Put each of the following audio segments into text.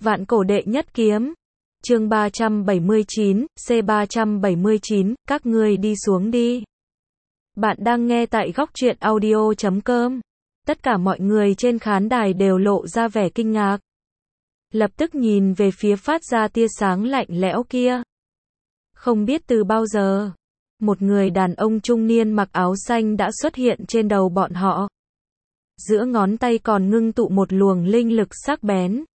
Vạn cổ đệ nhất kiếm. Chương 379, C379, các ngươi đi xuống đi. Bạn đang nghe tại góc truyện audio.com. Tất cả mọi người trên khán đài đều lộ ra vẻ kinh ngạc. Lập tức nhìn về phía phát ra tia sáng lạnh lẽo kia. Không biết từ bao giờ, một người đàn ông trung niên mặc áo xanh đã xuất hiện trên đầu bọn họ. Giữa ngón tay còn ngưng tụ một luồng linh lực sắc bén.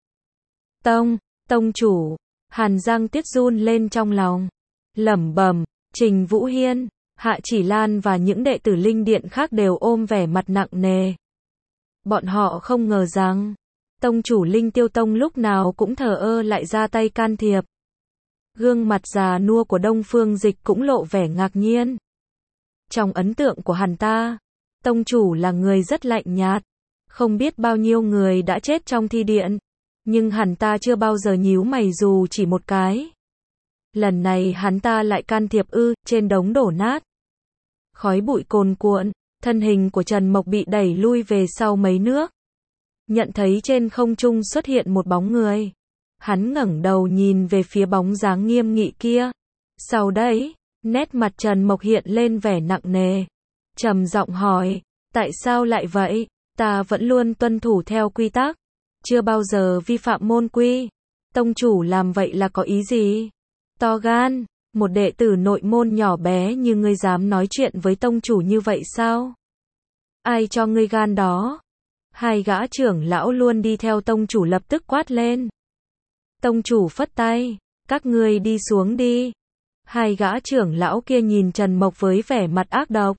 Tông chủ, Hàn Giang Tiết run lên trong lòng. Lẩm bẩm, Trình Vũ Hiên, Hạ Chỉ Lan và những đệ tử linh điện khác đều ôm vẻ mặt nặng nề. Bọn họ không ngờ rằng, tông chủ Linh Tiêu Tông lúc nào cũng thờ ơ lại ra tay can thiệp. Gương mặt già nua của Đông Phương Dịch cũng lộ vẻ ngạc nhiên. Trong ấn tượng của hắn ta, tông chủ là người rất lạnh nhạt. Không biết bao nhiêu người đã chết trong thi điện, nhưng hắn ta chưa bao giờ nhíu mày dù chỉ một cái. Lần này hắn ta lại can thiệp trên đống đổ nát. Khói bụi cuồn cuộn, thân hình của Trần Mộc bị đẩy lui về sau mấy nước. Nhận thấy trên không trung xuất hiện một bóng người. Hắn ngẩng đầu nhìn về phía bóng dáng nghiêm nghị kia. Sau đấy, nét mặt Trần Mộc hiện lên vẻ nặng nề. Trầm giọng hỏi, tại sao lại vậy? Ta vẫn luôn tuân thủ theo quy tắc, chưa bao giờ vi phạm môn quy. Tông chủ làm vậy là có ý gì? To gan, một đệ tử nội môn nhỏ bé như ngươi dám nói chuyện với tông chủ như vậy sao? Ai cho ngươi gan đó? Hai gã trưởng lão luôn đi theo tông chủ lập tức quát lên. Tông chủ phất tay, các ngươi đi xuống đi. Hai gã trưởng lão kia nhìn Trần Mộc với vẻ mặt ác độc.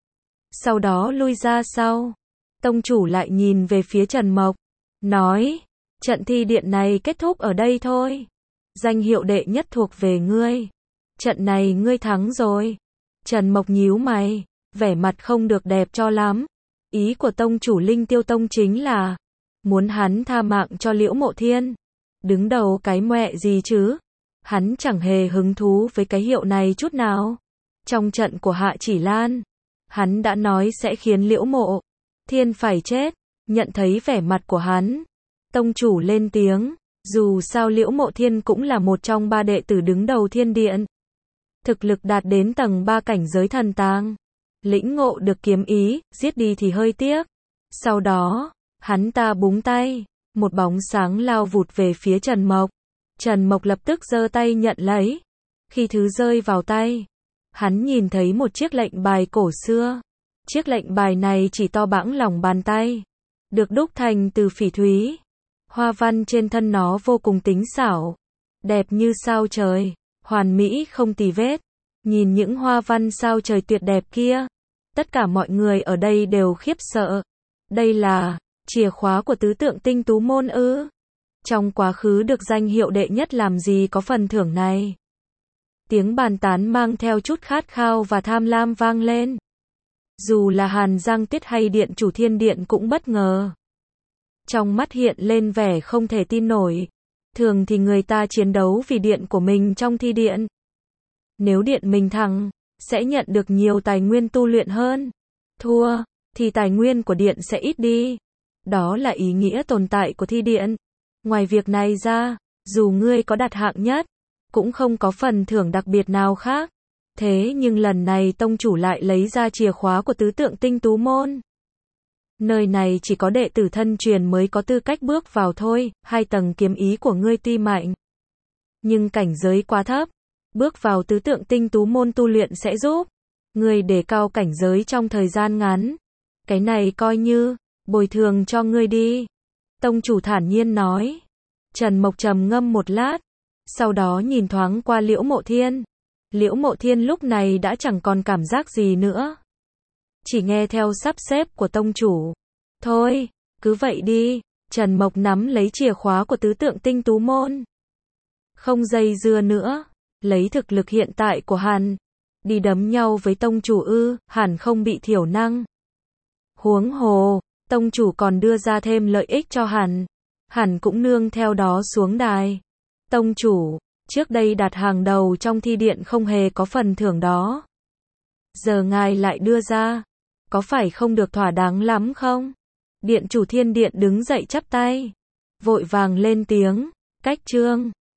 Sau đó lui ra sau. Tông chủ lại nhìn về phía Trần Mộc, nói, trận thi điện này kết thúc ở đây thôi. Danh hiệu đệ nhất thuộc về ngươi. Trận này ngươi thắng rồi. Trần Mộc nhíu mày, vẻ mặt không được đẹp cho lắm. Ý của tông chủ Linh Tiêu Tông chính là muốn hắn tha mạng cho Liễu Mộ Thiên. Đứng đầu cái mẹ gì chứ? Hắn chẳng hề hứng thú với cái hiệu này chút nào. Trong trận của Hạ Chỉ Lan, hắn đã nói sẽ khiến Liễu Mộ Thiên phải chết. Nhận thấy vẻ mặt của hắn, tông chủ lên tiếng, dù sao Liễu Mộ Thiên cũng là một trong ba đệ tử đứng đầu thiên điện. Thực lực đạt đến tầng 3 cảnh giới thần tàng. Lĩnh ngộ được kiếm ý, giết đi thì hơi tiếc. Sau đó, hắn ta búng tay, một bóng sáng lao vụt về phía Trần Mộc. Trần Mộc lập tức giơ tay nhận lấy. Khi thứ rơi vào tay, hắn nhìn thấy một chiếc lệnh bài cổ xưa. Chiếc lệnh bài này chỉ to bẵng lòng bàn tay, được đúc thành từ phỉ thúy. Hoa văn trên thân nó vô cùng tinh xảo, đẹp như sao trời, hoàn mỹ không tì vết. Nhìn những hoa văn sao trời tuyệt đẹp kia, tất cả mọi người ở đây đều khiếp sợ. Đây là chìa khóa của tứ tượng tinh tú môn ư? Trong quá khứ được danh hiệu đệ nhất làm gì có phần thưởng này? Tiếng bàn tán mang theo chút khát khao và tham lam vang lên. Dù là Hàn Giang Tiết hay điện chủ thiên điện cũng bất ngờ. Trong mắt hiện lên vẻ không thể tin nổi. Thường thì người ta chiến đấu vì điện của mình trong thi điện. Nếu điện mình thắng, sẽ nhận được nhiều tài nguyên tu luyện hơn. Thua, thì tài nguyên của điện sẽ ít đi. Đó là ý nghĩa tồn tại của thi điện. Ngoài việc này ra, dù ngươi có đạt hạng nhất, cũng không có phần thưởng đặc biệt nào khác. Thế nhưng lần này tông chủ lại lấy ra chìa khóa của tứ tượng tinh tú môn. Nơi này chỉ có đệ tử thân truyền mới có tư cách bước vào thôi. 2 tầng kiếm ý của ngươi tuy mạnh, nhưng cảnh giới quá thấp. Bước vào tứ tượng tinh tú môn tu luyện sẽ giúp ngươi đề cao cảnh giới trong thời gian ngắn. Cái này coi như bồi thường cho ngươi đi. Tông chủ thản nhiên nói. Trần Mộc trầm ngâm một lát, sau đó nhìn thoáng qua Liễu Mộ Thiên. Liễu Mộ Thiên lúc này đã chẳng còn cảm giác gì nữa. Chỉ nghe theo sắp xếp của tông chủ. Thôi, cứ vậy đi. Trần Mộc nắm lấy chìa khóa của tứ tượng tinh tú môn. Không dây dưa nữa. Lấy thực lực hiện tại của hắn, đi đấm nhau với tông chủ hẳn không bị thiểu năng. Huống hồ, tông chủ còn đưa ra thêm lợi ích cho hẳn cũng nương theo đó xuống đài. Tông chủ, trước đây đạt hàng đầu trong thi điện không hề có phần thưởng đó. Giờ ngài lại đưa ra, có phải không được thỏa đáng lắm không? Điện chủ thiên điện đứng dậy chắp tay, vội vàng lên tiếng, Cách chương